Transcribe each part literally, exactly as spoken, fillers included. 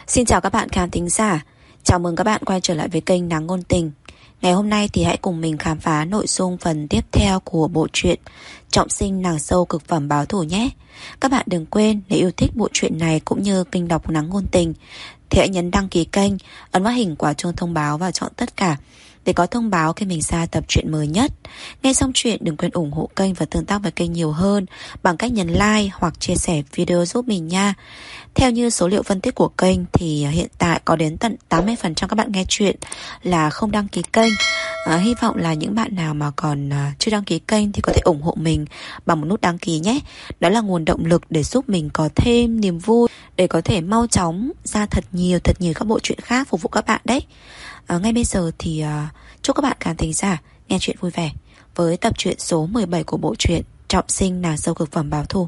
Xin chào các bạn khán thính giả. Chào mừng các bạn quay trở lại với kênh Nắng Ngôn Tình. Ngày hôm nay thì hãy cùng mình khám phá nội dung phần tiếp theo của bộ truyện Trọng Sinh Nàng Dâu Cực Phẩm Báo Thù nhé. Các bạn đừng quên, nếu yêu thích bộ truyện này cũng như kênh đọc Nắng Ngôn Tình thì hãy nhấn đăng ký kênh, ấn vào hình quả chuông thông báo và chọn tất cả để có thông báo khi mình ra tập truyện mới nhất. Nghe xong chuyện đừng quên ủng hộ kênh và tương tác với kênh nhiều hơn bằng cách nhấn like hoặc chia sẻ video giúp mình nha. Theo như số liệu phân tích của kênh thì hiện tại có đến tận tám mươi phần trăm các bạn nghe chuyện là không đăng ký kênh. à, Hy vọng là những bạn nào mà còn à, chưa đăng ký kênh thì có thể ủng hộ mình bằng một nút đăng ký nhé. Đó là nguồn động lực để giúp mình có thêm niềm vui, để có thể mau chóng ra thật nhiều thật nhiều các bộ truyện khác phục vụ các bạn đấy. à, Ngay bây giờ thì à, chúc các bạn khán thính giả nghe chuyện vui vẻ với tập truyện số mười bảy của bộ truyện Trọng Sinh Nàng Dâu Cực Phẩm Báo Thù.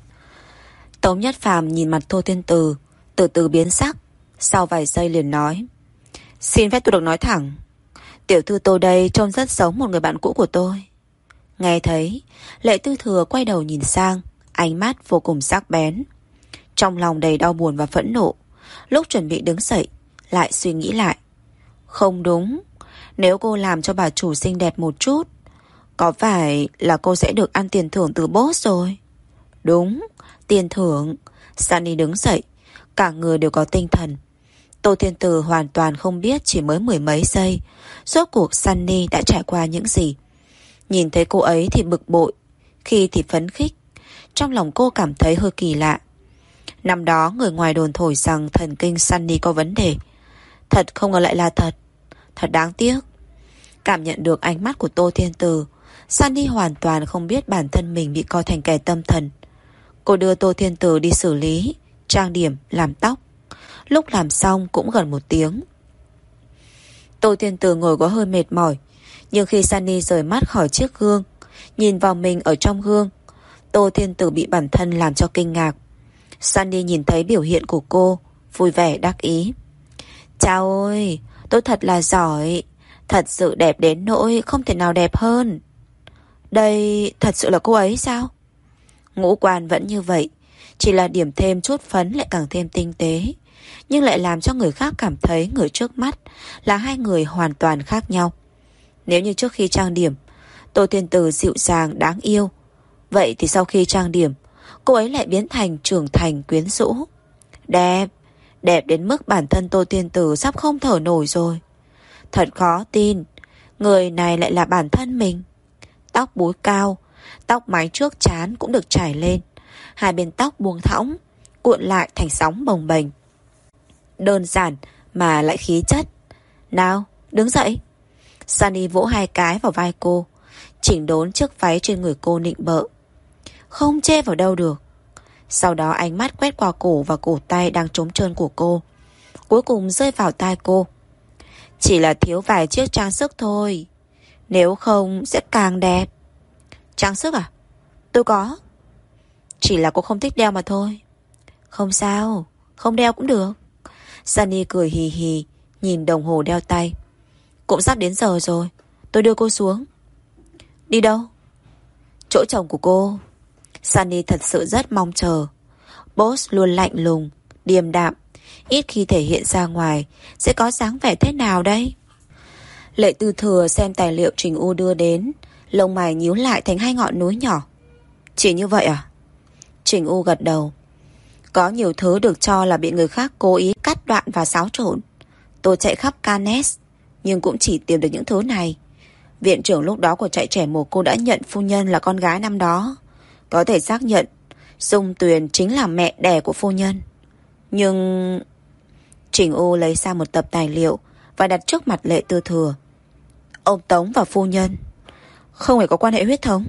Tống Nhất Phàm nhìn mặt Tô Thiên Từ, từ từ biến sắc. Sau vài giây liền nói: "Xin phép tôi được nói thẳng, tiểu thư tôi đây trông rất giống một người bạn cũ của tôi." Nghe thấy, Lệ Tư Thừa quay đầu nhìn sang, ánh mắt vô cùng sắc bén. Trong lòng đầy đau buồn và phẫn nộ, lúc chuẩn bị đứng dậy lại suy nghĩ lại. Không đúng, nếu cô làm cho bà chủ xinh đẹp một chút, có phải là cô sẽ được ăn tiền thưởng từ boss rồi? Đúng, tiền thưởng. Sunny đứng dậy, cả người đều có tinh thần. Tô Thiên Từ hoàn toàn không biết chỉ mới mười mấy giây rốt cuộc Sunny đã trải qua những gì. Nhìn thấy cô ấy thì bực bội, khi thì phấn khích. Trong lòng cô cảm thấy hơi kỳ lạ. Năm đó người ngoài đồn thổi rằng thần kinh Sunny có vấn đề. Thật không ngờ lại là thật. Thật đáng tiếc. Cảm nhận được ánh mắt của Tô Thiên Từ, Sunny hoàn toàn không biết bản thân mình bị coi thành kẻ tâm thần. Cô đưa Tô Thiên Từ đi xử lý, trang điểm, làm tóc. Lúc làm xong cũng gần một tiếng. Tô Thiên Từ ngồi có hơi mệt mỏi, nhưng khi Sunny rời mắt khỏi chiếc gương, nhìn vào mình ở trong gương, Tô Thiên Từ bị bản thân làm cho kinh ngạc. Sunny nhìn thấy biểu hiện của cô, vui vẻ đắc ý. Chao ôi, tôi thật là giỏi, thật sự đẹp đến nỗi không thể nào đẹp hơn. Đây thật sự là cô ấy sao? Ngũ quan vẫn như vậy, chỉ là điểm thêm chút phấn lại càng thêm tinh tế, nhưng lại làm cho người khác cảm thấy người trước mắt là hai người hoàn toàn khác nhau. Nếu như trước khi trang điểm Tô Thiên Từ dịu dàng đáng yêu, vậy thì sau khi trang điểm cô ấy lại biến thành trưởng thành quyến rũ. Đẹp, đẹp đến mức bản thân Tô Thiên Từ sắp không thở nổi rồi. Thật khó tin, người này lại là bản thân mình. Tóc búi cao, tóc mái trước trán cũng được trải lên, hai bên tóc buông thõng, cuộn lại thành sóng bồng bềnh. Đơn giản mà lại khí chất. Nào, đứng dậy. Sunny vỗ hai cái vào vai cô, chỉnh đốn chiếc váy trên người cô nịnh bợ. Không chê vào đâu được. Sau đó ánh mắt quét qua cổ và cổ tay đang trống trơn của cô, cuối cùng rơi vào tai cô. Chỉ là thiếu vài chiếc trang sức thôi, nếu không sẽ càng đẹp. Trang sức à? Tôi có. Chỉ là cô không thích đeo mà thôi. Không sao, không đeo cũng được. Sunny cười hì hì, nhìn đồng hồ đeo tay. Cũng sắp đến giờ rồi, tôi đưa cô xuống. Đi đâu? Chỗ chồng của cô. Sunny thật sự rất mong chờ. Boss luôn lạnh lùng, điềm đạm, ít khi thể hiện ra ngoài, sẽ có dáng vẻ thế nào đây? Lệ Tư Thừa xem tài liệu Trình U đưa đến, lông mày nhíu lại thành hai ngọn núi nhỏ. Chỉ như vậy à? Trình U gật đầu. Có nhiều thứ được cho là bị người khác cố ý cắt đoạn và xáo trộn. Tôi chạy khắp Cannes, nhưng cũng chỉ tìm được những thứ này. Viện trưởng lúc đó của trại trẻ mồ cô đã nhận phu nhân là con gái năm đó, có thể xác nhận Dung Tuyền chính là mẹ đẻ của phu nhân. Nhưng... Trình U lấy ra một tập tài liệu và đặt trước mặt Lệ Tư Thừa. Ông Tống và phu nhân không hề có quan hệ huyết thống.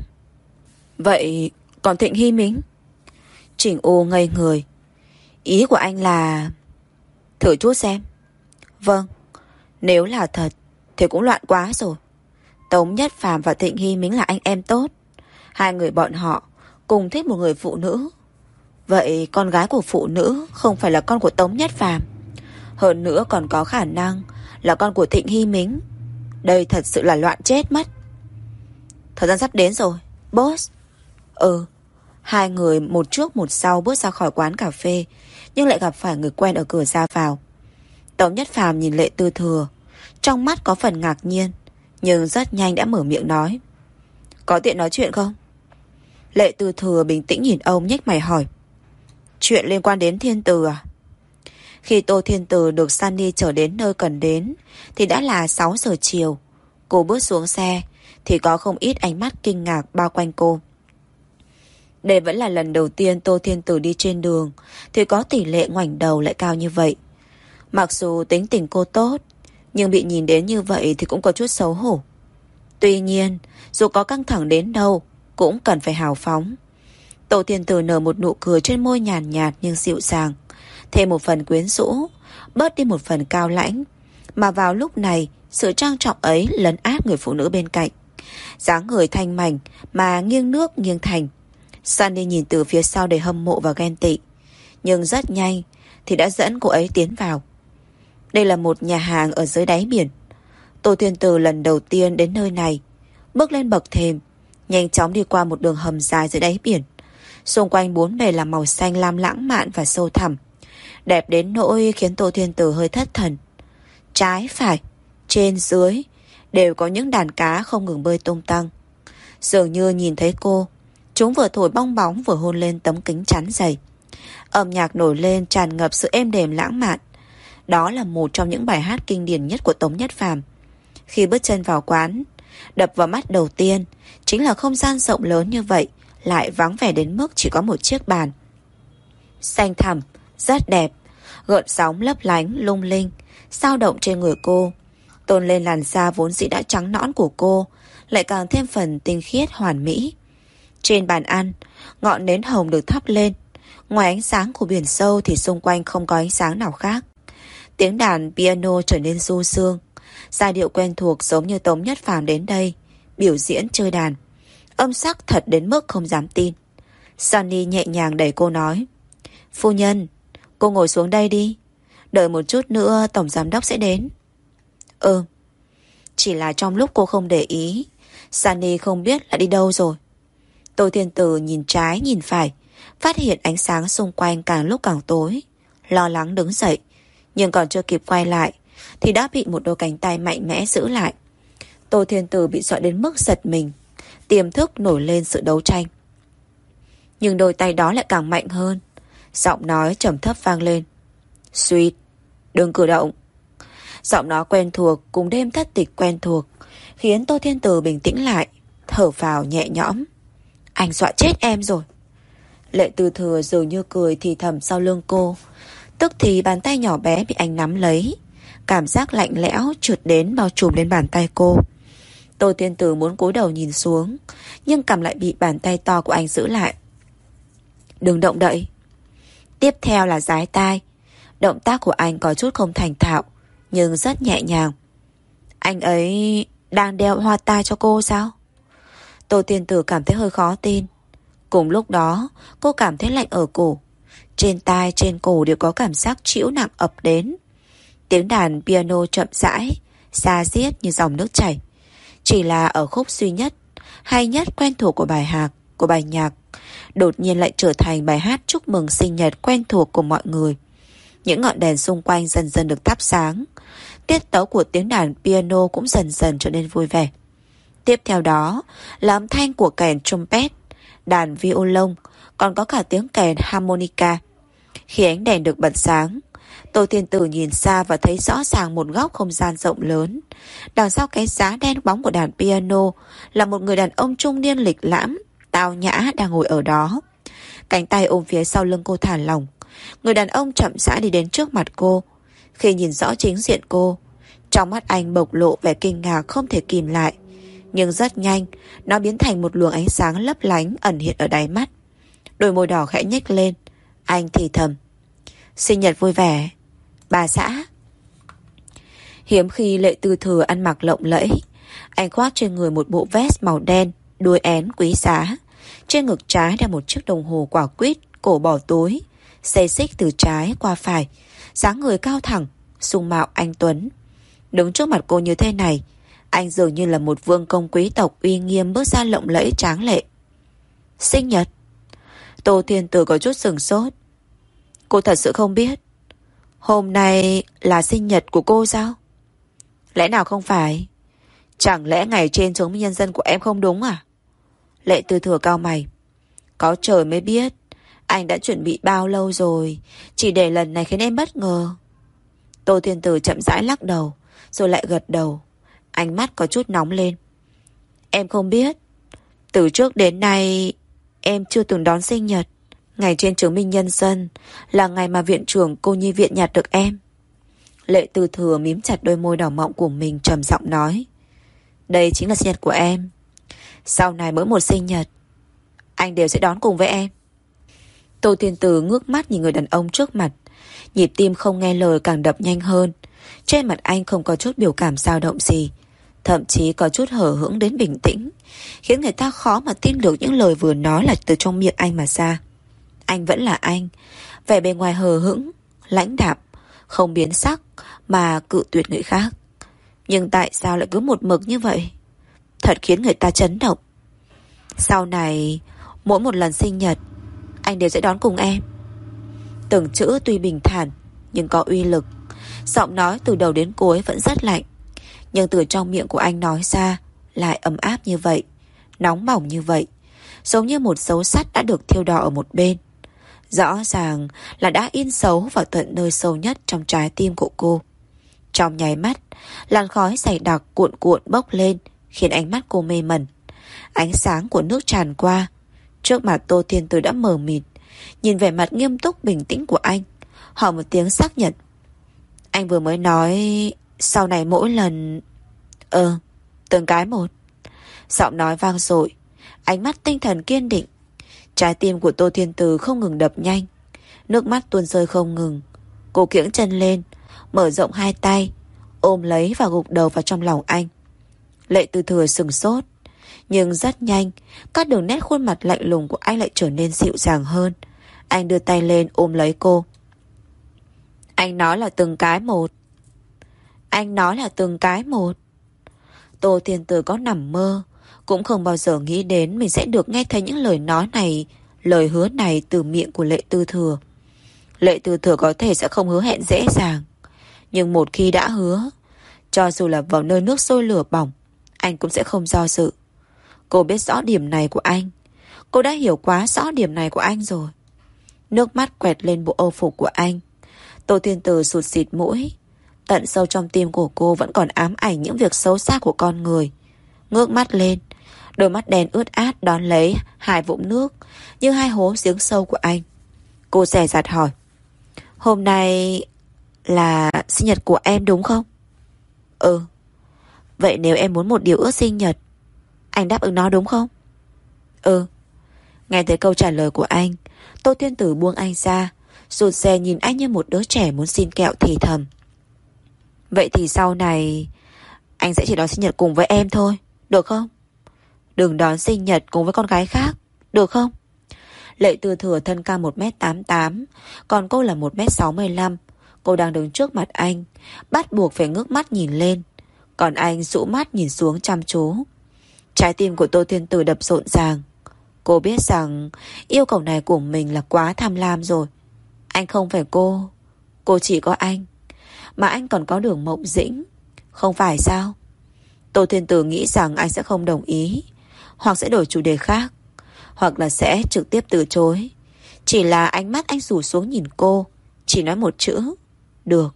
Vậy còn Thịnh Hy Mính? Trình U ngây người. Ý của anh là... Thử chút xem. Vâng, nếu là thật thì cũng loạn quá rồi. Tống Nhất Phàm và Thịnh Hy Mính là anh em tốt. Hai người bọn họ cùng thích một người phụ nữ. Vậy con gái của phụ nữ không phải là con của Tống Nhất Phàm, hơn nữa còn có khả năng là con của Thịnh Hy Mính. Đây thật sự là loạn chết mất. Thời gian sắp đến rồi, boss. Ừ. Hai người một trước một sau bước ra khỏi quán cà phê, nhưng lại gặp phải người quen ở cửa ra vào. Tống Nhất Phàm nhìn Lệ Tư Thừa, trong mắt có phần ngạc nhiên, nhưng rất nhanh đã mở miệng nói: Có tiện nói chuyện không? Lệ Tư Thừa bình tĩnh nhìn ông, nhếch mày hỏi: Chuyện liên quan đến Thiên Từ à? Khi Tô Thiên Từ được Sunny chở đến nơi cần đến thì đã là sáu giờ chiều. Cô bước xuống xe thì có không ít ánh mắt kinh ngạc bao quanh cô. Đây vẫn là lần đầu tiên Tô Thiên Từ đi trên đường thì có tỷ lệ ngoảnh đầu lại cao như vậy. Mặc dù tính tình cô tốt, nhưng bị nhìn đến như vậy thì cũng có chút xấu hổ. Tuy nhiên, dù có căng thẳng đến đâu cũng cần phải hào phóng. Tô Thiên Từ nở một nụ cười trên môi nhàn nhạt, nhạt nhưng dịu dàng, thêm một phần quyến rũ, bớt đi một phần cao lãnh. Mà vào lúc này, sự trang trọng ấy lấn át người phụ nữ bên cạnh. Dáng người thanh mảnh mà nghiêng nước nghiêng thành. Sunny nhìn từ phía sau đầy hâm mộ và ghen tị, nhưng rất nhanh thì đã dẫn cô ấy tiến vào. Đây là một nhà hàng ở dưới đáy biển. Tô Thiên Từ lần đầu tiên đến nơi này, bước lên bậc thềm, nhanh chóng đi qua một đường hầm dài dưới đáy biển. Xung quanh bốn bề là màu xanh lam lãng mạn và sâu thẳm, đẹp đến nỗi khiến Tô Thiên Từ hơi thất thần. Trái phải, trên dưới đều có những đàn cá không ngừng bơi tung tăng. Dường như nhìn thấy cô, chúng vừa thổi bong bóng vừa hôn lên tấm kính chắn dày. Âm nhạc nổi lên tràn ngập sự êm đềm lãng mạn. Đó là một trong những bài hát kinh điển nhất của Tống Nhất Phàm. Khi bước chân vào quán, đập vào mắt đầu tiên chính là không gian rộng lớn như vậy, lại vắng vẻ đến mức chỉ có một chiếc bàn. Xanh thẳm, rất đẹp, gợn sóng lấp lánh, lung linh, dao động trên người cô, tôn lên làn da vốn dĩ đã trắng nõn của cô, lại càng thêm phần tinh khiết hoàn mỹ. Trên bàn ăn, ngọn nến hồng được thắp lên. Ngoài ánh sáng của biển sâu thì xung quanh không có ánh sáng nào khác. Tiếng đàn piano trở nên du dương, giai điệu quen thuộc giống như Tống Nhất Phàm đến đây biểu diễn chơi đàn. Âm sắc thật đến mức không dám tin. Sunny nhẹ nhàng đẩy cô nói: Phu nhân, cô ngồi xuống đây đi, đợi một chút nữa tổng giám đốc sẽ đến. Ừ. Chỉ là trong lúc cô không để ý, Sunny không biết là đi đâu rồi. Tô Thiên Từ nhìn trái nhìn phải, phát hiện ánh sáng xung quanh càng lúc càng tối, lo lắng đứng dậy, nhưng còn chưa kịp quay lại thì đã bị một đôi cánh tay mạnh mẽ giữ lại. Tô Thiên Từ bị dọa đến mức giật mình, tiềm thức nổi lên sự đấu tranh. Nhưng đôi tay đó lại càng mạnh hơn. Giọng nói trầm thấp vang lên: Sweet, đừng cử động. Giọng nói quen thuộc cùng đêm thất tịch quen thuộc khiến Tô Thiên Từ bình tĩnh lại, thở phào nhẹ nhõm. Anh dọa chết em rồi. Lệ Tư Thừa dường như cười thì thầm sau lưng cô. Tức thì bàn tay nhỏ bé bị anh nắm lấy, cảm giác lạnh lẽo trượt đến bao trùm lên bàn tay cô. Tô Thiên Từ muốn cúi đầu nhìn xuống, nhưng cầm lại bị bàn tay to của anh giữ lại. Đừng động đậy. Tiếp theo là dái tai. Động tác của anh có chút không thành thạo, nhưng rất nhẹ nhàng. Anh ấy đang đeo hoa tai cho cô sao? Tô Thiên Từ cảm thấy hơi khó tin. Cùng lúc đó, cô cảm thấy lạnh ở cổ. Trên tai, trên cổ đều có cảm giác trĩu nặng ập đến. Tiếng đàn piano chậm rãi, xa xiết như dòng nước chảy. Chỉ là ở khúc duy nhất, hay nhất quen thuộc của bài hát, của bài nhạc, đột nhiên lại trở thành bài hát chúc mừng sinh nhật quen thuộc của mọi người. Những ngọn đèn xung quanh dần dần được thắp sáng. Tiết tấu của tiếng đàn piano cũng dần dần trở nên vui vẻ. Tiếp theo đó là âm thanh của kèn trumpet, đàn violon, còn có cả tiếng kèn harmonica. Khi ánh đèn được bật sáng, Tô Thiên Tử nhìn xa và thấy rõ ràng một góc không gian rộng lớn. Đằng sau cái giá đen bóng của đàn piano là một người đàn ông trung niên lịch lãm, tao nhã đang ngồi ở đó. Cánh tay ôm phía sau lưng cô thả lỏng. Người đàn ông chậm rãi đi đến trước mặt cô. Khi nhìn rõ chính diện cô, trong mắt anh bộc lộ vẻ kinh ngạc không thể kìm lại. Nhưng rất nhanh, nó biến thành một luồng ánh sáng lấp lánh ẩn hiện ở đáy mắt. Đôi môi đỏ khẽ nhếch lên. Anh thì thầm: Sinh nhật vui vẻ, bà xã. Hiếm khi Lệ Tư Thừa ăn mặc lộng lẫy. Anh khoác trên người một bộ vest màu đen, đuôi én quý giá. Trên ngực trái đeo một chiếc đồng hồ quả quýt, cổ bỏ túi, xê xích từ trái qua phải, dáng người cao thẳng, sung mạo anh tuấn. Đứng trước mặt cô như thế này, anh dường như là một vương công quý tộc uy nghiêm bước ra lộng lẫy tráng lệ. Sinh nhật. Tô Thiên Tử có chút sừng sốt. Cô thật sự không biết hôm nay là sinh nhật của cô sao? Lẽ nào không phải? Chẳng lẽ ngày trên chứng minh nhân dân của em không đúng à? Lệ Tư Thừa cau mày. Có trời mới biết anh đã chuẩn bị bao lâu rồi, chỉ để lần này khiến em bất ngờ. Tô Thiên Tử chậm rãi lắc đầu, rồi lại gật đầu. Ánh mắt có chút nóng lên. Em không biết. Từ trước đến nay em chưa từng đón sinh nhật. Ngày trên chứng minh nhân dân là ngày mà viện trưởng cô nhi viện nhặt được em. Lệ Tư Thừa mím chặt đôi môi đỏ mọng của mình, trầm giọng nói. Đây chính là sinh nhật của em. Sau này mỗi một sinh nhật anh đều sẽ đón cùng với em. Tô Thiên Tử ngước mắt nhìn người đàn ông trước mặt. Nhịp tim không nghe lời càng đập nhanh hơn. Trên mặt anh không có chút biểu cảm dao động gì, thậm chí có chút hờ hững đến bình tĩnh, khiến người ta khó mà tin được những lời vừa nói là từ trong miệng anh mà ra. Anh vẫn là anh, vẻ bề ngoài hờ hững, lãnh đạm, không biến sắc mà cự tuyệt người khác. Nhưng tại sao lại cứ một mực như vậy? Thật khiến người ta chấn động. Sau này mỗi một lần sinh nhật anh đều sẽ đón cùng em. Từng chữ tuy bình thản nhưng có uy lực. Giọng nói từ đầu đến cuối vẫn rất lạnh, nhưng từ trong miệng của anh nói ra lại ấm áp như vậy, nóng bỏng như vậy, giống như một dấu sắt đã được thiêu đỏ ở một bên. Rõ ràng là đã in dấu vào tận nơi sâu nhất trong trái tim của cô. Trong nháy mắt, làn khói dày đặc cuộn cuộn bốc lên, khiến ánh mắt cô mê mẩn. Ánh sáng của nước tràn qua. Trước mặt Tô Thiên Tử đã mờ mịt, nhìn vẻ mặt nghiêm túc bình tĩnh của anh, hỏi một tiếng xác nhận. Anh vừa mới nói sau này mỗi lần... Ờ, từng cái một. Giọng nói vang dội, ánh mắt tinh thần kiên định. Trái tim của Tô Thiên Tử không ngừng đập nhanh, nước mắt tuôn rơi không ngừng. Cô kiễng chân lên, mở rộng hai tay, ôm lấy và gục đầu vào trong lòng anh. Lệ Tư Thừa sừng sốt, nhưng rất nhanh các đường nét khuôn mặt lạnh lùng của anh lại trở nên dịu dàng hơn. Anh đưa tay lên ôm lấy cô. Anh nói là từng cái một. Anh nói là từng cái một. Tô Thiên Tử có nằm mơ cũng không bao giờ nghĩ đến mình sẽ được nghe thấy những lời nói này, lời hứa này từ miệng của Lệ Tư Thừa. Lệ Tư Thừa có thể sẽ không hứa hẹn dễ dàng, nhưng một khi đã hứa, cho dù là vào nơi nước sôi lửa bỏng, anh cũng sẽ không do dự. Cô biết rõ điểm này của anh. Cô đã hiểu quá rõ điểm này của anh rồi. Nước mắt quẹt lên bộ âu phục của anh. Tô Thiên Tử sụt xịt mũi. Tận sâu trong tim của cô vẫn còn ám ảnh những việc xấu xa của con người. Ngước mắt lên, đôi mắt đen ướt át đón lấy hai vũng nước như hai hố giếng sâu của anh. Cô dè dặt hỏi. Hôm nay là sinh nhật của em đúng không? Ừ. Vậy nếu em muốn một điều ước sinh nhật, anh đáp ứng nó đúng không? Ừ. Nghe thấy câu trả lời của anh, Tô Thiên Tử buông anh ra, rụt rè nhìn anh như một đứa trẻ muốn xin kẹo thì thầm. Vậy thì sau này anh sẽ chỉ đón sinh nhật cùng với em thôi, được không? Đừng đón sinh nhật cùng với con gái khác, được không? Lệ Tư Thừa thân cao một mét tám mươi tám, còn cô là một mét sáu mươi lăm. Cô đang đứng trước mặt anh, bắt buộc phải ngước mắt nhìn lên, còn anh dụ mắt nhìn xuống chăm chú. Trái tim của Tô Thiên Tử đập rộn ràng. Cô biết rằng yêu cầu này của mình là quá tham lam rồi. Anh không phải cô, cô chỉ có anh, mà anh còn có Đường Mộng Dĩnh, không phải sao? Tô Thiên Tử nghĩ rằng anh sẽ không đồng ý, hoặc sẽ đổi chủ đề khác, hoặc là sẽ trực tiếp từ chối. Chỉ là ánh mắt anh rủ xuống nhìn cô, chỉ nói một chữ: được.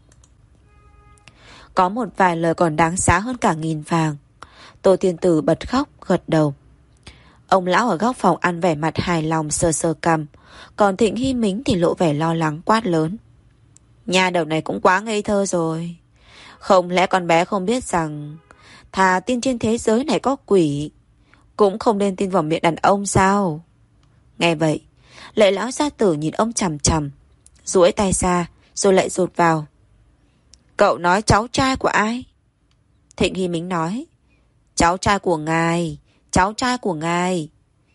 Có một vài lời còn đáng giá hơn cả nghìn vàng. Tô Thiên Tử bật khóc, gật đầu. Ông lão ở góc phòng ăn vẻ mặt hài lòng sờ sờ cằm, còn Thịnh Hy Mính thì lộ vẻ lo lắng quát lớn. Nhà đầu này cũng quá ngây thơ rồi. Không lẽ con bé không biết rằng thà tin trên thế giới này có quỷ, cũng không nên tin vào miệng đàn ông sao? Nghe vậy, Lệ lão gia tử nhìn ông chằm chằm, duỗi tay ra rồi lại rụt vào. Cậu nói cháu trai của ai? Thịnh Hy Mính nói. Cháu trai của ngài, cháu trai của ngài.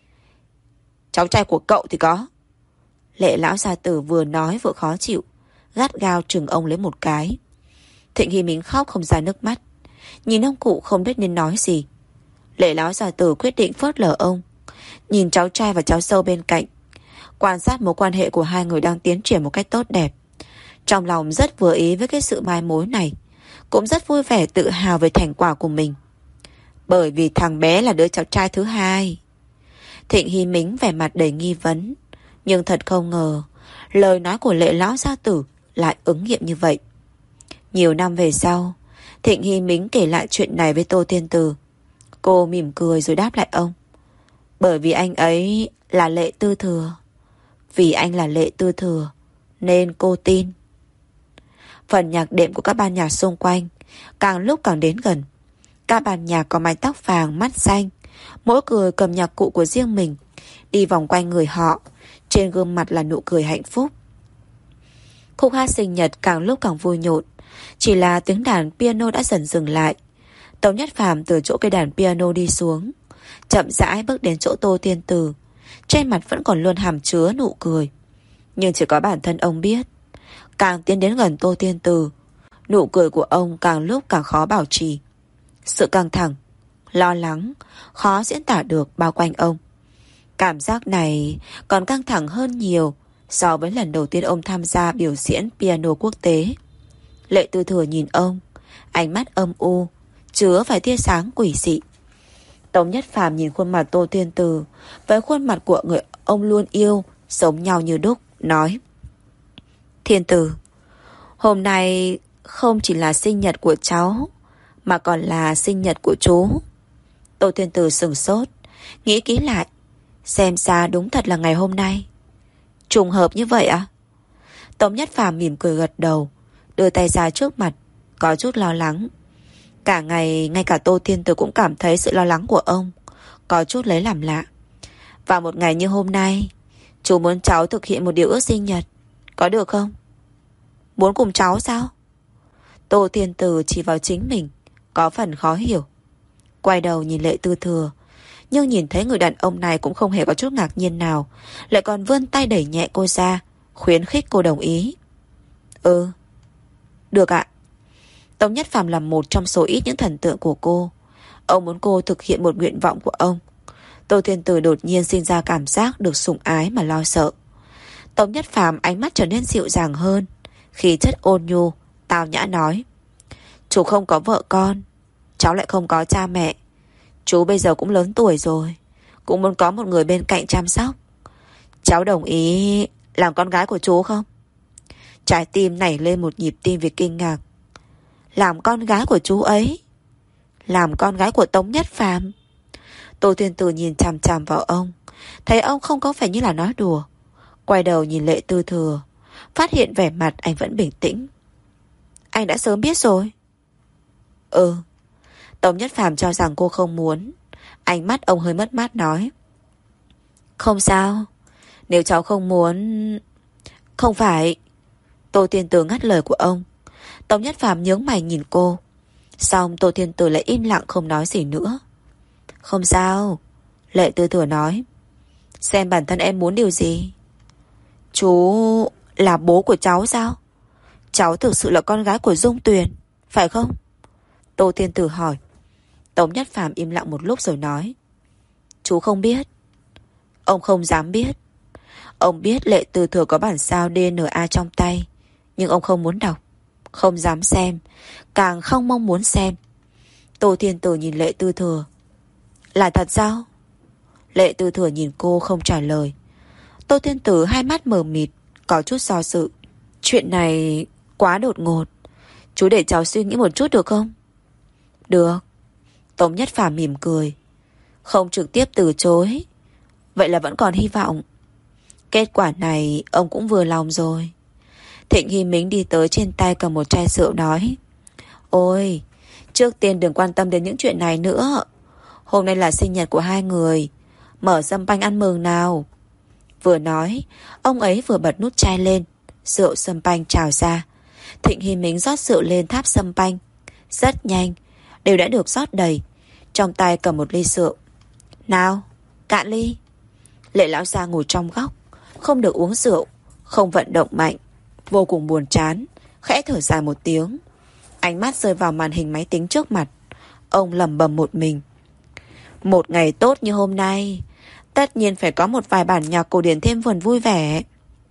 Cháu trai của cậu thì có. Lệ lão gia tử vừa nói vừa khó chịu, gắt gao chừng ông lấy một cái. Thịnh Hy Mính khóc không ra nước mắt, nhìn ông cụ không biết nên nói gì. Lệ lão gia tử quyết định phớt lờ ông, nhìn cháu trai và cháu dâu bên cạnh. quan sát mối quan hệ của hai người đang tiến triển một cách tốt đẹp. Trong lòng rất vừa ý với cái sự mai mối này, cũng rất vui vẻ tự hào về thành quả của mình. Bởi vì thằng bé là đứa cháu trai thứ hai. Thịnh Hy Mính vẻ mặt đầy nghi vấn, nhưng thật không ngờ lời nói của Lệ lão gia tử lại ứng nghiệm như vậy. Nhiều năm về sau, Thịnh Hy Mính kể lại chuyện này với Tô Thiên Từ. Cô mỉm cười rồi đáp lại ông. Bởi vì anh ấy là Lệ Tư Thừa. Vì anh là Lệ Tư Thừa nên cô tin. Phần nhạc đệm của các ban nhạc xung quanh càng lúc càng đến gần. Các ban nhạc có mái tóc vàng, mắt xanh, mỗi người cầm nhạc cụ của riêng mình, đi vòng quanh người họ, trên gương mặt là nụ cười hạnh phúc. Khúc hát sinh nhật càng lúc càng vui nhộn. Chỉ là tiếng đàn piano đã dần dừng lại. Tống Nhất Phàm từ chỗ cây đàn piano đi xuống, chậm rãi bước đến chỗ Tô Thiên Từ. Trên mặt vẫn còn luôn hàm chứa nụ cười. Nhưng chỉ có bản thân ông biết, càng tiến đến gần Tô Thiên Từ, nụ cười của ông càng lúc càng khó bảo trì. Sự căng thẳng, lo lắng, khó diễn tả được bao quanh ông. Cảm giác này còn căng thẳng hơn nhiều so với lần đầu tiên ông tham gia biểu diễn piano quốc tế. Lệ Tư Thừa nhìn ông, ánh mắt âm u, chứa vài tia sáng quỷ dị. Tống Nhất Phàm nhìn khuôn mặt Tô Thiên Từ với khuôn mặt của người ông luôn yêu, giống nhau như đúc, nói: Thiên Từ, hôm nay không chỉ là sinh nhật của cháu, mà còn là sinh nhật của chú. Tô Thiên Từ sửng sốt, nghĩ kỹ lại, xem ra đúng thật là ngày hôm nay. Trùng hợp như vậy à? Tống Nhất Phàm mỉm cười gật đầu, đưa tay ra trước mặt, có chút lo lắng. Cả ngày, ngay cả Tô Thiên Từ cũng cảm thấy sự lo lắng của ông có chút lấy làm lạ. Vào một ngày như hôm nay, chú muốn cháu thực hiện một điều ước sinh nhật, có được không? Muốn cùng cháu sao? Tô Thiên Từ chỉ vào chính mình, có phần khó hiểu. Quay đầu nhìn Lệ Tư Thừa, nhưng nhìn thấy người đàn ông này cũng không hề có chút ngạc nhiên nào, lại còn vươn tay đẩy nhẹ cô ra, khuyến khích cô đồng ý. Ừ, được ạ. Tống Nhất Phàm là một trong số ít những thần tượng của cô. Ông muốn cô thực hiện một nguyện vọng của ông. Tô Thiên Từ đột nhiên sinh ra cảm giác được sủng ái mà lo sợ. Tống Nhất Phàm ánh mắt trở nên dịu dàng hơn, khí chất ôn nhu, tao nhã nói: Chú không có vợ con, cháu lại không có cha mẹ. Chú bây giờ cũng lớn tuổi rồi, cũng muốn có một người bên cạnh chăm sóc. Cháu đồng ý làm con gái của chú không? Trái tim nảy lên một nhịp tim vì kinh ngạc. Làm con gái của chú ấy? Làm con gái của Tống Nhất Phàm? Tô Thiên Từ nhìn chằm chằm vào ông, thấy ông không có vẻ như là nói đùa. Quay đầu nhìn Lệ Tư Thừa, phát hiện vẻ mặt anh vẫn bình tĩnh. Anh đã sớm biết rồi. Ừ. Tống Nhất Phàm cho rằng cô không muốn. Ánh mắt ông hơi mất mát nói: Không sao, nếu cháu không muốn... Không phải. Tô Thiên Từ ngắt lời của ông. Tống Nhất Phàm nhướng mày nhìn cô. Xong Tô Thiên Từ lại im lặng không nói gì nữa. Không sao, Lệ Tư Thừa nói. Xem bản thân em muốn điều gì. Chú là bố của cháu sao? Cháu thực sự là con gái của Dung Tuyền, phải không? Tô Thiên Từ hỏi. Tống Nhất Phàm im lặng một lúc rồi nói: Chú không biết. Ông không dám biết. Ông biết Lệ Tư Thừa có bản sao đê en a trong tay, nhưng ông không muốn đọc, không dám xem, càng không mong muốn xem. Tô Thiên Từ nhìn Lệ Tư Thừa. Là thật sao? Lệ Tư Thừa nhìn cô không trả lời. Tô Thiên Từ hai mắt mờ mịt, có chút do dự. Chuyện này quá đột ngột, chú để cháu suy nghĩ một chút được không? Được. Tống Nhất Phàm mỉm cười, không trực tiếp từ chối. Vậy là vẫn còn hy vọng. Kết quả này ông cũng vừa lòng rồi. Thịnh Hy Mính đi tới, trên tay cầm một chai rượu nói: Ôi, trước tiên đừng quan tâm đến những chuyện này nữa. Hôm nay là sinh nhật của hai người, mở sâm panh ăn mừng nào. Vừa nói, ông ấy vừa bật nút chai lên, rượu sâm panh trào ra. Thịnh Hy Mính rót rượu lên tháp sâm panh. Rất nhanh, đều đã được rót đầy. Trong tay cầm một ly rượu. Nào, cạn ly. Lệ lão gia ngồi trong góc, không được uống rượu, không vận động mạnh, vô cùng buồn chán, khẽ thở dài một tiếng. Ánh mắt rơi vào màn hình máy tính trước mặt. Ông lẩm bẩm một mình: Một ngày tốt như hôm nay, Tất nhiên phải có một vài bản nhạc cổ điển thêm phần vui vẻ.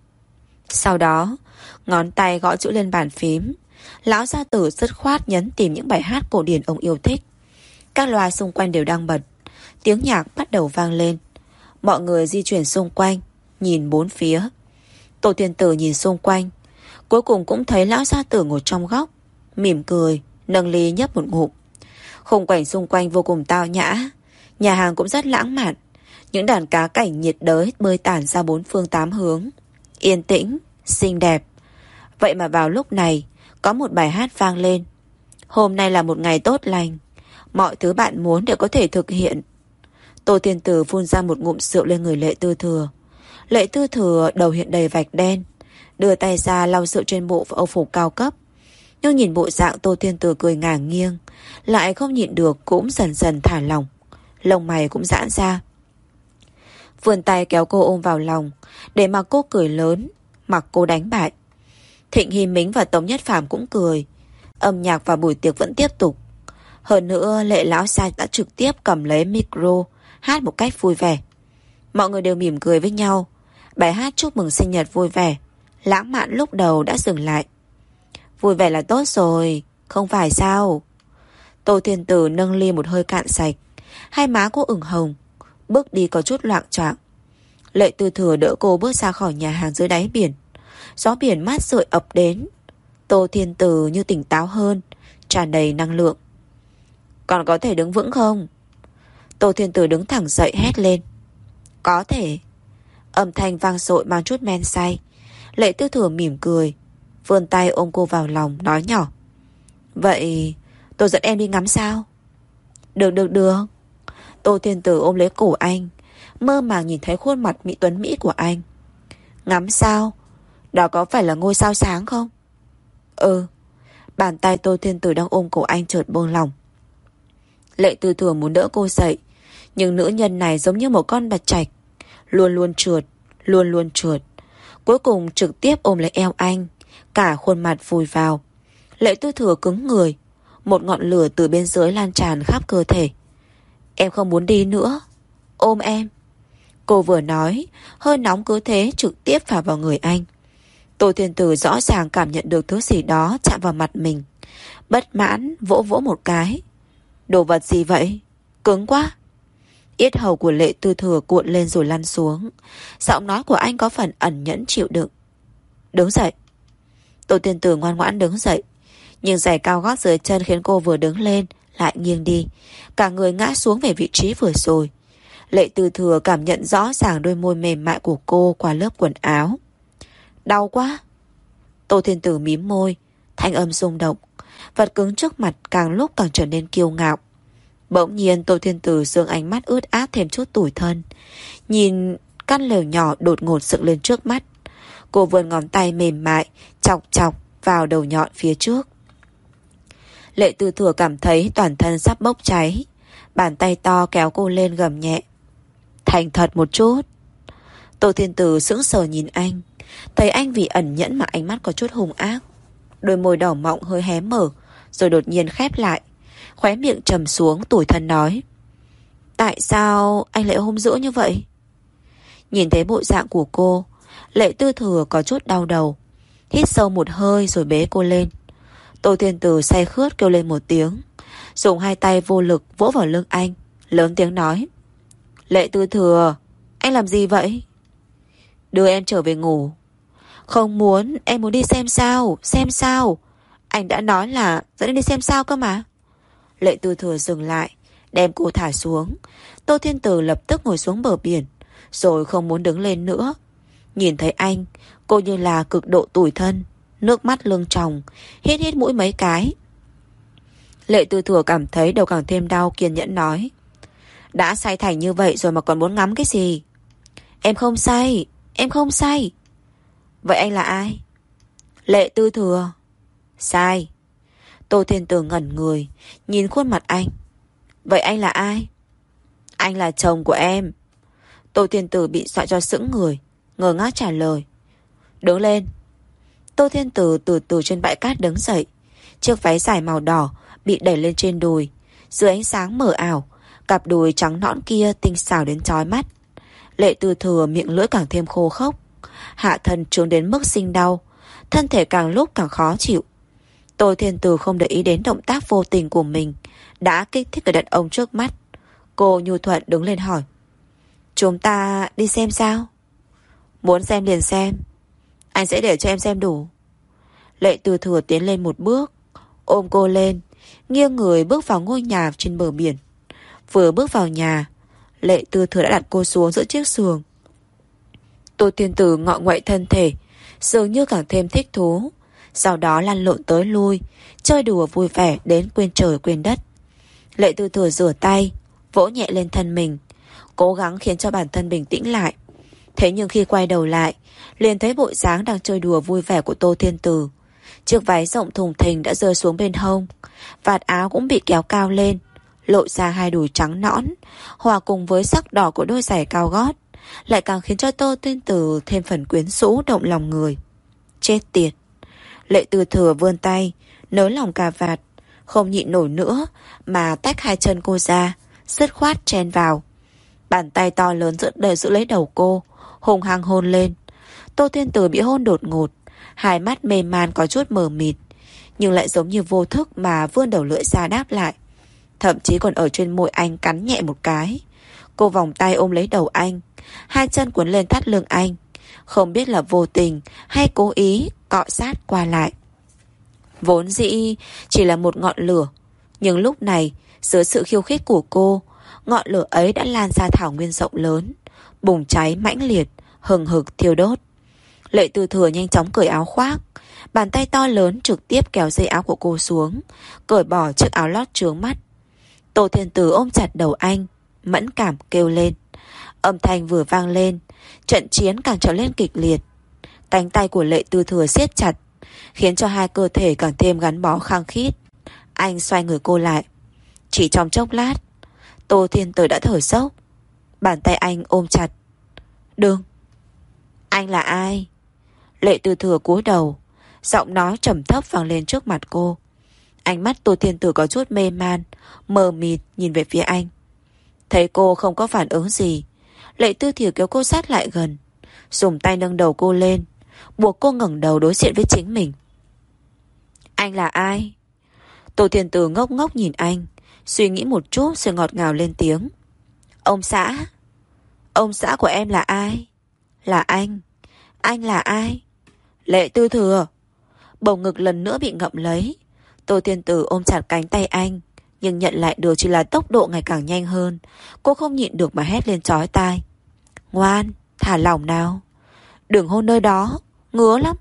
Sau đó, ngón tay gõ chữ lên bàn phím. Lão gia tử dứt khoát nhấn tìm những bài hát cổ điển ông yêu thích. Các loa xung quanh đều đang bật. Tiếng nhạc bắt đầu vang lên. Mọi người di chuyển xung quanh, nhìn bốn phía. Tô Thiên Tử nhìn xung quanh, cuối cùng cũng thấy lão gia tử ngồi trong góc, mỉm cười, nâng ly nhấp một ngụm. Khung cảnh xung quanh vô cùng tao nhã. Nhà hàng cũng rất lãng mạn. Những đàn cá cảnh nhiệt đới bơi tản ra bốn phương tám hướng, yên tĩnh, xinh đẹp. Vậy mà vào lúc này, có một bài hát vang lên. Hôm nay là một ngày tốt lành, mọi thứ bạn muốn đều có thể thực hiện. Tô Thiên Tử phun ra một ngụm rượu lên người Lệ Tư Thừa. Lệ Tư Thừa đầu hiện đầy vạch đen, đưa tay ra lau rượu trên bộ và âu phục cao cấp. Nhưng nhìn bộ dạng Tô Thiên Tử cười ngả nghiêng, lại không nhịn được cũng dần dần thả lỏng. Lông mày cũng giãn ra, vươn tay kéo cô ôm vào lòng, để mặc cô cười lớn, mặc cô đánh bại. Thịnh Hy Mính và Tống Nhất Phàm cũng cười. Âm nhạc và buổi tiệc vẫn tiếp tục. Hơn nữa Lệ Lão Sai đã trực tiếp cầm lấy micro hát một cách vui vẻ. Mọi người đều mỉm cười với nhau. Bài hát chúc mừng sinh nhật vui vẻ, lãng mạn lúc đầu đã dừng lại. Vui vẻ là tốt rồi, không phải sao? Tô Thiên Tử nâng ly một hơi cạn sạch. Hai má cô ửng hồng, bước đi có chút loạng choạng. Lệ Tư Thừa đỡ cô bước ra khỏi nhà hàng dưới đáy biển. Gió biển mát rượi ập đến. Tô Thiên Tử như tỉnh táo hơn, tràn đầy năng lượng. Còn có thể đứng vững không? Tô Thiên Tử đứng thẳng dậy hét lên. Có thể. Âm thanh vang dội mang chút men say. Lệ Tư Thừa mỉm cười, vươn tay ôm cô vào lòng, nói nhỏ. Vậy tôi dẫn em đi ngắm sao? Được được được. Tô Thiên Tử ôm lấy cổ anh, mơ màng nhìn thấy khuôn mặt mỹ tuấn Mỹ của anh. Ngắm sao? Đó có phải là ngôi sao sáng không? Ừ. Bàn tay Tô Thiên Tử đang ôm cổ anh chợt buông lỏng. Lệ Tư Thừa muốn đỡ cô dậy, nhưng nữ nhân này giống như một con bạch trạch, luôn luôn trượt, luôn luôn trượt. Cuối cùng trực tiếp ôm lấy eo anh, cả khuôn mặt vùi vào. Lệ Tư Thừa cứng người, một ngọn lửa từ bên dưới lan tràn khắp cơ thể. Em không muốn đi nữa, ôm em. Cô vừa nói, hơi nóng cứ thế trực tiếp phả vào người anh. Tô Thiên Tử rõ ràng cảm nhận được thứ gì đó chạm vào mặt mình. Bất mãn vỗ vỗ một cái. Đồ vật gì vậy? Cứng quá. Yết hầu của Lệ Tư Thừa cuộn lên rồi lăn xuống. Giọng nói của anh có phần ẩn nhẫn chịu đựng. Đứng dậy. Tô Thiên Tử ngoan ngoãn đứng dậy, nhưng giày cao gót dưới chân khiến cô vừa đứng lên lại nghiêng đi, cả người ngã xuống về vị trí vừa rồi. Lệ Tư Thừa cảm nhận rõ ràng đôi môi mềm mại của cô qua lớp quần áo. Đau quá. Tô Thiên Tử mím môi, thanh âm rung động. Vật cứng trước mặt càng lúc càng trở nên kiêu ngạo. Bỗng nhiên Tô Thiên Tử giương ánh mắt ướt át thêm chút tủi thân, nhìn căn lều nhỏ đột ngột dựng lên trước mắt. Cô vươn ngón tay mềm mại chọc chọc vào đầu nhọn phía trước. Lệ Tư Thừa cảm thấy toàn thân sắp bốc cháy. Bàn tay to kéo cô lên gầm nhẹ. Thành thật một chút. Tô Thiên Tử sững sờ nhìn anh, thấy anh vì ẩn nhẫn mà ánh mắt có chút hung ác. Đôi môi đỏ mọng hơi hé mở, rồi đột nhiên khép lại. Khóe miệng trầm xuống, tủi thân nói. Tại sao anh lại hung dữ như vậy? Nhìn thấy bộ dạng của cô, Lệ Tư Thừa có chút đau đầu. Hít sâu một hơi rồi bế cô lên. Tô Thiên Tử say khướt kêu lên một tiếng, dùng hai tay vô lực vỗ vào lưng anh, lớn tiếng nói. Lệ Tư Thừa, anh làm gì vậy? Đưa em trở về ngủ. Không muốn, em muốn đi xem sao. Xem sao? Anh đã nói là dẫn em đi xem sao cơ mà. Lệ Tư Thừa dừng lại, đem cô thả xuống. Tô Thiên Tử lập tức ngồi xuống bờ biển, rồi không muốn đứng lên nữa. Nhìn thấy anh, cô như là cực độ tủi thân, nước mắt lưng tròng, hít hít mũi mấy cái. Lệ Tư Thừa cảm thấy đầu càng thêm đau, kiên nhẫn nói. Đã say thành như vậy rồi mà còn muốn ngắm cái gì? Em không say, em không say. Vậy anh là ai? Lệ Tư Thừa. Sai. Tô Thiên Tử ngẩn người, nhìn khuôn mặt anh. Vậy anh là ai? Anh là chồng của em. Tô Thiên Tử bị dọa cho sững người, ngơ ngác trả lời. Đứng lên. Tô Thiên Tử từ từ trên bãi cát đứng dậy. Chiếc váy dài màu đỏ bị đẩy lên trên đùi, dưới ánh sáng mờ ảo, cặp đùi trắng nõn kia tinh xảo đến chói mắt. Lệ Tư Thừa miệng lưỡi càng thêm khô khốc, hạ thân trướng đến mức sinh đau, thân thể càng lúc càng khó chịu. Tô Thiên Từ không để ý đến động tác vô tình của mình, đã kích thích người đàn ông trước mắt. Cô nhu thuận đứng lên hỏi: Chúng ta đi xem sao? Muốn xem liền xem. Anh sẽ để cho em xem đủ. Lệ Tư Thừa tiến lên một bước, ôm cô lên, nghiêng người bước vào ngôi nhà trên bờ biển. Vừa bước vào nhà, Lệ Tư Thừa đã đặt cô xuống giữa chiếc giường. Tô Thiên Tử ngọ nguậy thân thể, dường như càng thêm thích thú. Sau đó lăn lộn tới lui, chơi đùa vui vẻ đến quên trời quên đất. Lệ Tư Thừa rửa tay, vỗ nhẹ lên thân mình, cố gắng khiến cho bản thân bình tĩnh lại. Thế nhưng khi quay đầu lại, liền thấy bộ dáng đang chơi đùa vui vẻ của Tô Thiên Tử. Chiếc váy rộng thùng thình đã rơi xuống bên hông, vạt áo cũng bị kéo cao lên, lộ ra hai đùi trắng nõn, hòa cùng với sắc đỏ của đôi giày cao gót, lại càng khiến cho Tô Thiên Tử thêm phần quyến rũ động lòng người. Chết tiệt! Lệ Tư Thừa vươn tay, nới lỏng cà vạt, không nhịn nổi nữa mà tách hai chân cô ra, dứt khoát chen vào. Bàn tay to lớn giữ, đợi giữ lấy đầu cô, hùng hăng hôn lên. Tô Thiên Tử bị hôn đột ngột, hai mắt mê man có chút mờ mịt, nhưng lại giống như vô thức mà vươn đầu lưỡi ra đáp lại. Thậm chí còn ở trên môi anh cắn nhẹ một cái. Cô vòng tay ôm lấy đầu anh, hai chân cuốn lên thắt lưng anh, không biết là vô tình hay cố ý cọ sát qua lại. Vốn dĩ chỉ là một ngọn lửa, nhưng lúc này dưới sự khiêu khích của cô, ngọn lửa ấy đã lan ra thảo nguyên rộng lớn, bùng cháy mãnh liệt, hừng hực thiêu đốt. Lệ Tư Thừa nhanh chóng cởi áo khoác, bàn tay to lớn trực tiếp kéo dây áo của cô xuống, cởi bỏ chiếc áo lót chướng mắt. Tô Thiên Tử ôm chặt đầu anh, mẫn cảm kêu lên. Âm thanh vừa vang lên, trận chiến càng trở lên kịch liệt. Cánh tay của Lệ Tư Thừa siết chặt, khiến cho hai cơ thể càng thêm gắn bó khăng khít. Anh xoay người cô lại. Chỉ trong chốc lát, Tô Thiên Tử đã thở dốc. Bàn tay anh ôm chặt. Đừng! Anh là ai? Lệ Tư Thừa cúi đầu, giọng nói trầm thấp vang lên trước mặt cô. Ánh mắt Tô Thiên Tử có chút mê man, mờ mịt nhìn về phía anh. Thấy cô không có phản ứng gì, Lệ Tư Thừa kéo cô sát lại gần, dùng tay nâng đầu cô lên, buộc cô ngẩng đầu đối diện với chính mình. Anh là ai? Tô Thiên Tử ngốc ngốc nhìn anh, suy nghĩ một chút rồi ngọt ngào lên tiếng. Ông xã. Ông xã của em là ai? Là anh. Anh là ai? Lệ Tư Thừa. Bầu ngực lần nữa bị ngậm lấy. Tô Thiên Tử ôm chặt cánh tay anh, nhưng nhận lại được chỉ là tốc độ ngày càng nhanh hơn. Cô không nhịn được mà hét lên chói tai. Ngoan, thả lỏng nào. Đừng hôn nơi đó, ngứa lắm.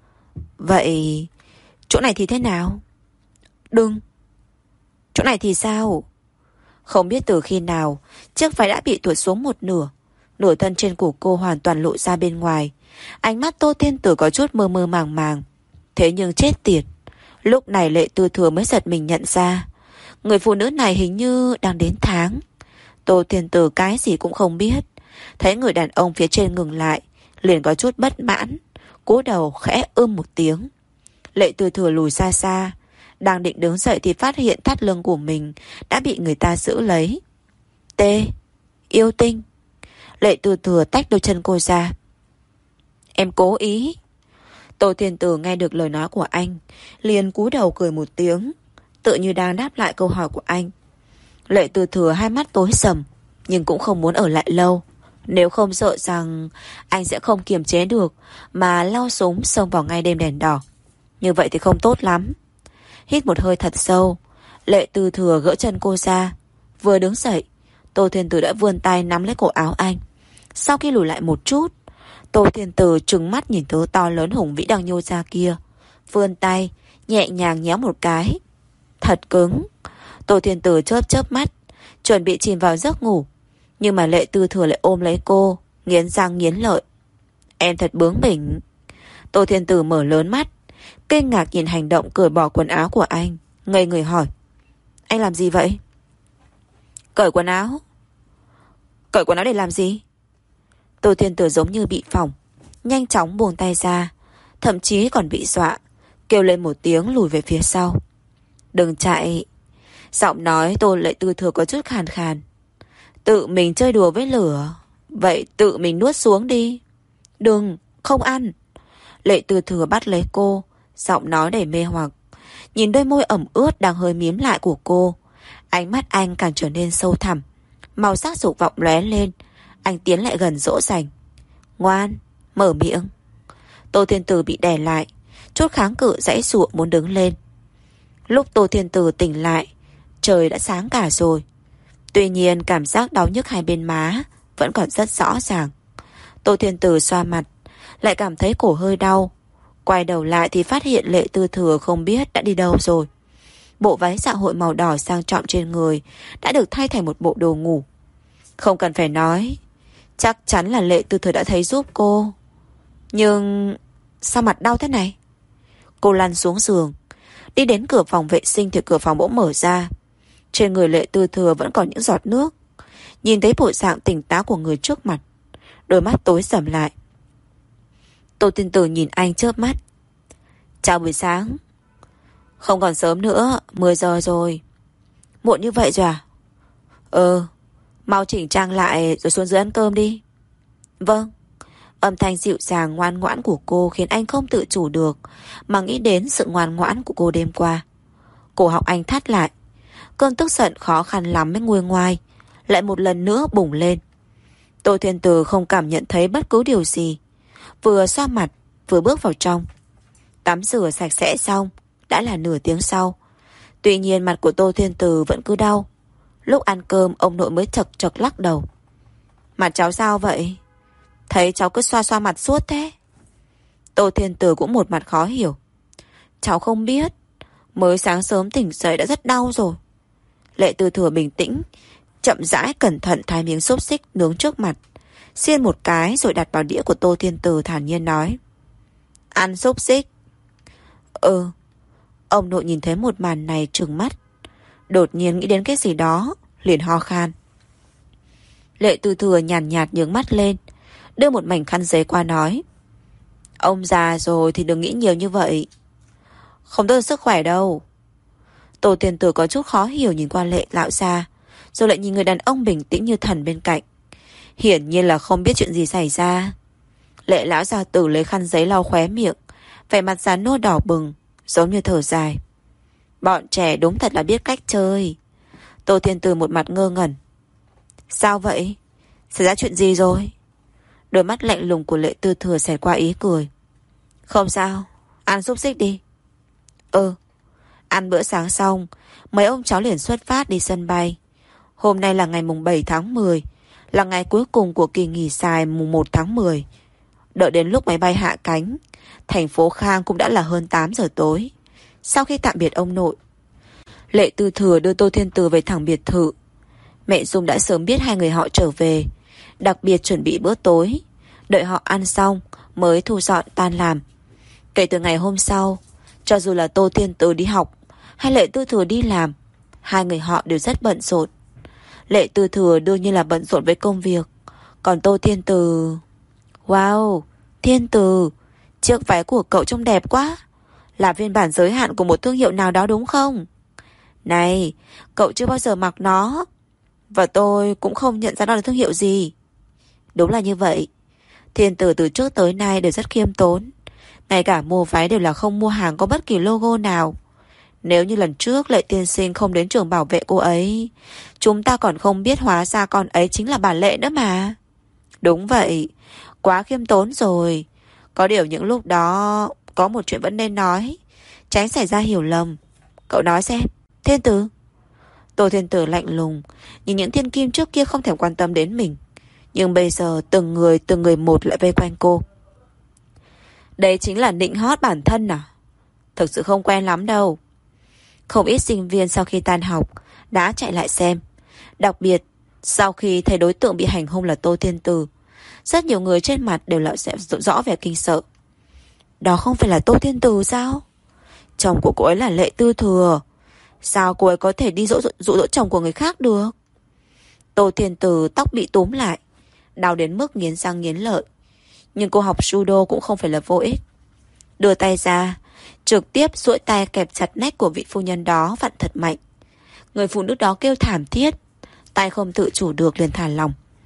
Vậy chỗ này thì thế nào? Đừng. Chỗ này thì sao? Không biết từ khi nào, chiếc váy đã bị tuột xuống một nửa. Nửa thân trên của cô hoàn toàn lộ ra bên ngoài. Ánh mắt Tô Thiên Tử có chút mơ mơ màng màng. Thế nhưng chết tiệt, lúc này Lệ Tư Thừa mới giật mình nhận ra, người phụ nữ này hình như đang đến tháng. Tô Thiên Tử cái gì cũng không biết, thấy người đàn ông phía trên ngừng lại, liền có chút bất mãn, cúi đầu khẽ ưm một tiếng. Lệ Tư Thừa lùi xa xa, đang định đứng dậy thì phát hiện thắt lưng của mình đã bị người ta giữ lấy. Tê, yêu tinh. Lệ Tư Thừa tách đôi chân cô ra. Em cố ý. Tô Thiên Tử nghe được lời nói của anh, liền cúi đầu cười một tiếng, tự như đang đáp lại câu hỏi của anh. Lệ Tư Thừa hai mắt tối sầm, nhưng cũng không muốn ở lại lâu, nếu không sợ rằng anh sẽ không kiềm chế được mà lao súng xông vào ngay đêm đèn đỏ. Như vậy thì không tốt lắm. Hít một hơi thật sâu, Lệ Tư Thừa gỡ chân cô ra. Vừa đứng dậy, Tô Thiên Tử đã vươn tay nắm lấy cổ áo anh. Sau khi lùi lại một chút, Tô Thiên Tử trừng mắt nhìn thứ to lớn hùng vĩ đang nhô ra kia, vươn tay nhẹ nhàng nhéo một cái. Thật cứng. Tô Thiên Tử chớp chớp mắt, chuẩn bị chìm vào giấc ngủ, nhưng mà Lệ Tư Thừa lại ôm lấy cô, nghiến răng nghiến lợi. Em thật bướng bỉnh. Tô Thiên Tử mở lớn mắt, kinh ngạc nhìn hành động cởi bỏ quần áo của anh, ngây người hỏi. Anh làm gì vậy? Cởi quần áo? Cởi quần áo để làm gì? Tô Thiên Tử giống như bị phỏng, nhanh chóng buông tay ra, thậm chí còn bị dọa, kêu lên một tiếng lùi về phía sau. Đừng chạy. Giọng nói Tô Lệ Tư Thừa có chút khàn khàn. Tự mình chơi đùa với lửa, Vậy tự mình nuốt xuống đi. Đừng, không ăn. Lệ Tư Thừa bắt lấy cô, giọng nói đầy mê hoặc. Nhìn đôi môi ẩm ướt đang hơi mím lại của cô, ánh mắt anh càng trở nên sâu thẳm, màu sắc dục vọng lóe lên. Anh tiến lại gần dỗ dành. Ngoan, mở miệng. Tô Thiên Từ bị đè lại, chút kháng cự giãy giụa muốn đứng lên. Lúc Tô Thiên Từ tỉnh lại, trời đã sáng cả rồi. Tuy nhiên cảm giác đau nhức hai bên má vẫn còn rất rõ ràng. Tô Thiên Từ xoa mặt, lại cảm thấy cổ hơi đau. Quay đầu lại thì phát hiện Lệ Tư Thừa không biết đã đi đâu rồi. Bộ váy dạ hội màu đỏ sang trọng trên người đã được thay thành một bộ đồ ngủ. Không cần phải nói, chắc chắn là Lệ Tư Thừa đã thấy giúp cô. Nhưng sao mặt đau thế này? Cô lăn xuống giường, đi đến cửa phòng vệ sinh thì cửa phòng bỗng mở ra. Trên người Lệ Tư Thừa vẫn còn những giọt nước. Nhìn thấy bộ dạng tỉnh táo của người trước mặt, đôi mắt tối sầm lại. Tô Thiên Từ nhìn anh chớp mắt. Chào buổi sáng. Không còn sớm nữa, mười giờ rồi. Muộn như vậy rồi à? Ừ, mau chỉnh trang lại rồi xuống dưới ăn cơm đi. Vâng. Âm thanh dịu dàng ngoan ngoãn của cô khiến anh không tự chủ được mà nghĩ đến sự ngoan ngoãn của cô đêm qua. Cổ họng anh thắt lại. Cơn tức giận khó khăn lắm mới nguôi ngoai lại một lần nữa bùng lên. Tô Thiên Từ không cảm nhận thấy bất cứ điều gì, vừa xoa mặt vừa bước vào trong. Tắm rửa sạch sẽ xong đã là nửa tiếng sau. Tuy nhiên mặt của Tô Thiên Từ vẫn cứ đau. Lúc ăn cơm ông nội mới chật chật lắc đầu. Mặt cháu sao vậy? Thấy cháu cứ xoa xoa mặt suốt thế. Tô Thiên Từ cũng một mặt khó hiểu. Cháu không biết, mới sáng sớm tỉnh dậy đã rất đau rồi. Lệ Tư Thừa bình tĩnh, chậm rãi cẩn thận thái miếng xúc xích nướng trước mặt, xiên một cái rồi đặt vào đĩa của Tô Thiên Từ, thản nhiên nói. Ăn xúc xích? Ừ. Ông nội nhìn thấy một màn này trừng mắt, đột nhiên nghĩ đến cái gì đó, liền ho khan. Lệ Tư Thừa nhàn nhạt, nhạt nhướng mắt lên, đưa một mảnh khăn giấy qua nói. Ông già rồi thì đừng nghĩ nhiều như vậy. Không tốt cho sức khỏe đâu. Tô Thiên Từ có chút khó hiểu nhìn qua Lệ lão gia, rồi lại nhìn người đàn ông bình tĩnh như thần bên cạnh. Hiển nhiên là không biết chuyện gì xảy ra. Lệ lão gia tử lấy khăn giấy lau khóe miệng, vẻ mặt già nua đỏ bừng, giống như thở dài. Bọn trẻ đúng thật là biết cách chơi. Tô Thiên Từ một mặt ngơ ngẩn. Sao vậy? Xảy ra chuyện gì rồi? Đôi mắt lạnh lùng của Lệ Tư Thừa xẹt qua ý cười. Không sao, ăn xúc xích đi. Ừ. Ăn bữa sáng xong, mấy ông cháu liền xuất phát đi sân bay. Hôm nay là ngày mùng bảy tháng mười, là ngày cuối cùng của kỳ nghỉ dài mùng một tháng mười. Đợi đến lúc máy bay hạ cánh, thành phố Khang cũng đã là hơn tám giờ tối. Sau khi tạm biệt ông nội, Lệ Tư Thừa đưa Tô Thiên Từ về thẳng biệt thự. Mẹ Dung đã sớm biết hai người họ trở về, đặc biệt chuẩn bị bữa tối, đợi họ ăn xong mới thu dọn tan làm. Kể từ ngày hôm sau, cho dù là Tô Thiên Từ đi học hay Lệ Tư Thừa đi làm, hai người họ đều rất bận rộn. Lệ Tư Thừa đương nhiên là bận rộn với công việc, còn Tô Thiên Từ... Wow, Thiên Từ, chiếc váy của cậu trông đẹp quá. Là phiên bản giới hạn của một thương hiệu nào đó đúng không? Này, cậu chưa bao giờ mặc nó, và tôi cũng không nhận ra đó là thương hiệu gì. Đúng là như vậy. Thiên Từ từ trước tới nay đều rất khiêm tốn, ngay cả mua váy đều là không mua hàng có bất kỳ logo nào. Nếu như lần trước Lệ tiên sinh không đến trường bảo vệ cô ấy, chúng ta còn không biết hóa ra con ấy chính là bà Lệ nữa mà. Đúng vậy, quá khiêm tốn rồi. Có điều những lúc đó có một chuyện vẫn nên nói, tránh xảy ra hiểu lầm. Cậu nói xem, Thiên Từ. Tô Thiên Từ lạnh lùng nhìn những thiên kim trước kia không thèm quan tâm đến mình, nhưng bây giờ từng người từng người một lại vây quanh cô. Đấy chính là nịnh hót bản thân à? Thực sự không quen lắm đâu. Không ít sinh viên sau khi tan học đã chạy lại xem, đặc biệt sau khi thấy đối tượng bị hành hung là Tô Thiên Từ. Rất nhiều người trên mặt đều là sẽ rõ vẻ kinh sợ. Đó không phải là Tô Thiên Từ sao? Chồng của cô ấy là Lệ Tư Thừa, sao cô ấy có thể đi dỗ dỗ, dụ dỗ chồng của người khác được? Tô Thiên Từ tóc bị túm lại, đau đến mức nghiến răng nghiến lợi. Nhưng cô học judo cũng không phải là vô ích. Đưa tay ra, trực tiếp duỗi tay kẹp chặt nách của vị phu nhân đó vặn thật mạnh. Người phụ nữ đó kêu thảm thiết, tay không tự chủ được liền thả lỏng.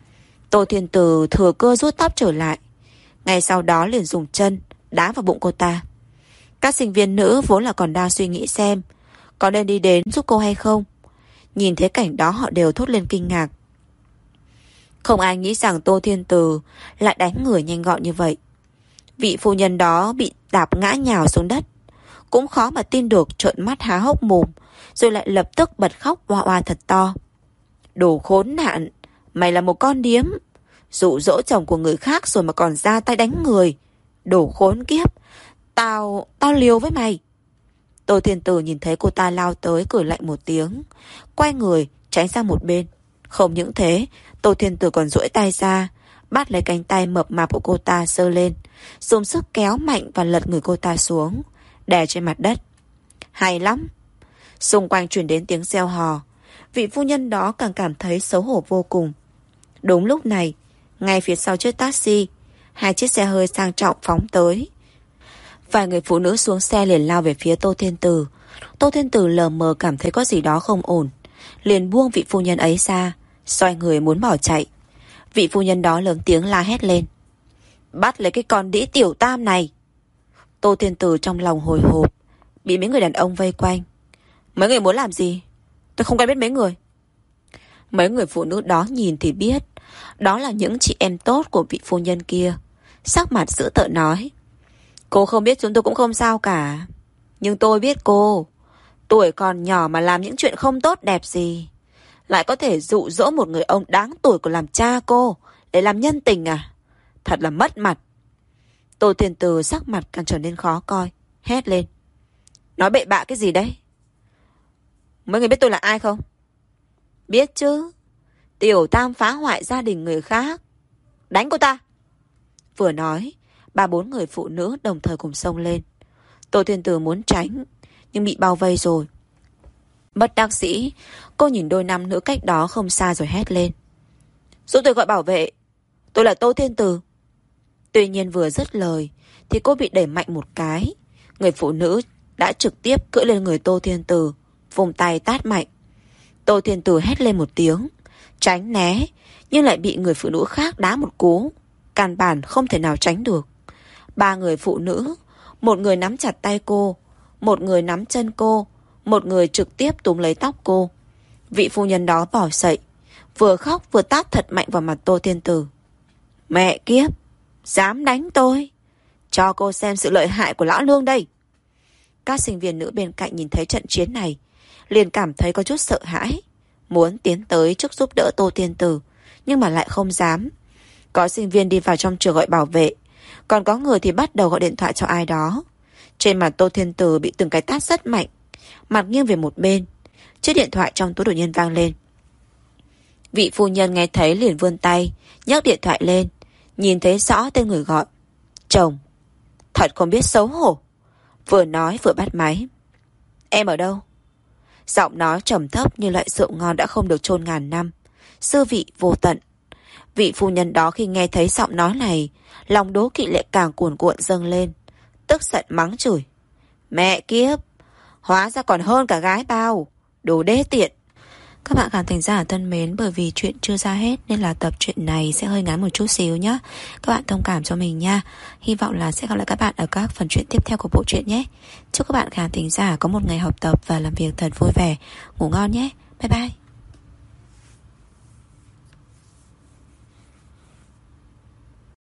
Tô Thiên Từ thừa cơ rút tóc trở lại, ngay sau đó liền dùng chân đá vào bụng cô ta. Các sinh viên nữ vốn là còn đang suy nghĩ xem có nên đi đến giúp cô hay không. Nhìn thấy cảnh đó họ đều thốt lên kinh ngạc. Không ai nghĩ rằng Tô Thiên Từ lại đánh người nhanh gọn như vậy. Vị phu nhân đó bị đạp ngã nhào xuống đất, cũng khó mà tin được, trợn mắt há hốc mồm, rồi lại lập tức bật khóc oa oa thật to. Đồ khốn nạn, mày là một con điếm, dụ dỗ chồng của người khác rồi mà còn ra tay đánh người. Đồ khốn kiếp, tao, tao liều với mày. Tô Thiên Từ nhìn thấy cô ta lao tới, cười lạnh một tiếng, quay người tránh sang một bên. Không những thế, Tô Thiên Từ còn duỗi tay ra, bắt lấy cánh tay mập mạp của cô ta giơ lên, dùng sức kéo mạnh và lật người cô ta xuống, đè trên mặt đất. Hay lắm. Xung quanh truyền đến tiếng reo hò. Vị phu nhân đó càng cảm thấy xấu hổ vô cùng. Đúng lúc này, ngay phía sau chiếc taxi, hai chiếc xe hơi sang trọng phóng tới. Vài người phụ nữ xuống xe liền lao về phía Tô Thiên Từ. Tô Thiên Từ lờ mờ cảm thấy có gì đó không ổn, liền buông vị phu nhân ấy ra, xoay người muốn bỏ chạy. Vị phu nhân đó lớn tiếng la hét lên. Bắt lấy cái con đĩ tiểu tam này. Tô Thiên Từ trong lòng hồi hộp, bị mấy người đàn ông vây quanh. Mấy người muốn làm gì? Tôi không quen biết mấy người. Mấy người phụ nữ đó nhìn thì biết, đó là những chị em tốt của vị phu nhân kia. Sắc mặt dữ tợn nói. Cô không biết chúng tôi cũng không sao cả. Nhưng tôi biết cô. Tuổi còn nhỏ mà làm những chuyện không tốt đẹp gì, lại có thể dụ dỗ một người ông đáng tuổi của làm cha cô để làm nhân tình à? Thật là mất mặt. Tô Thiên Từ sắc mặt càng trở nên khó coi, hét lên. Nói bậy bạ cái gì đấy? Mấy người biết tôi là ai không? Biết chứ. Tiểu tam phá hoại gia đình người khác. Đánh cô ta. Vừa nói, ba bốn người phụ nữ đồng thời cùng xông lên. Tô Thiên Từ muốn tránh, nhưng bị bao vây rồi. Bất đắc dĩ, cô nhìn đôi nam nữ cách đó không xa rồi hét lên. Giúp tôi gọi bảo vệ. Tôi là Tô Thiên Từ. Tuy nhiên vừa dứt lời thì cô bị đẩy mạnh một cái. Người phụ nữ đã trực tiếp cưỡi lên người Tô Thiên Từ, vùng tay tát mạnh. Tô Thiên Từ hét lên một tiếng, tránh né, nhưng lại bị người phụ nữ khác đá một cú, căn bản không thể nào tránh được. Ba người phụ nữ, một người nắm chặt tay cô, một người nắm chân cô, một người trực tiếp túm lấy tóc cô. Vị phu nhân đó bỏ dậy, vừa khóc vừa tát thật mạnh vào mặt Tô Thiên Từ. Mẹ kiếp, dám đánh tôi? Cho cô xem sự lợi hại của lão nương đây. Các sinh viên nữ bên cạnh nhìn thấy trận chiến này, liền cảm thấy có chút sợ hãi, muốn tiến tới trước giúp đỡ Tô Thiên Từ, nhưng mà lại không dám. Có sinh viên đi vào trong trường gọi bảo vệ, còn có người thì bắt đầu gọi điện thoại cho ai đó. Trên mặt Tô Thiên Từ bị từng cái tát rất mạnh, mặt nghiêng về một bên. Chiếc điện thoại trong túi đột nhiên vang lên. Vị phu nhân nghe thấy liền vươn tay nhấc điện thoại lên, nhìn thấy rõ tên người gọi. Chồng. Thật không biết xấu hổ. Vừa nói vừa bắt máy. Em ở đâu? Giọng nói trầm thấp như loại rượu ngon đã không được chôn ngàn năm, dư vị vô tận. Vị phu nhân đó khi nghe thấy giọng nói này, lòng đố kỵ lại càng cuồn cuộn dâng lên, tức giận mắng chửi. Mẹ kiếp, hóa ra còn hơn cả gái bao, đồ đê tiện. Các bạn khán thính giả thân mến, bởi vì chuyện chưa ra hết nên là tập truyện này sẽ hơi ngắn một chút xíu nhé. Các bạn thông cảm cho mình nha. Hy vọng là sẽ gặp lại các bạn ở các phần truyện tiếp theo của bộ truyện nhé. Chúc các bạn khán thính giả có một ngày học tập và làm việc thật vui vẻ. Ngủ ngon nhé. Bye bye.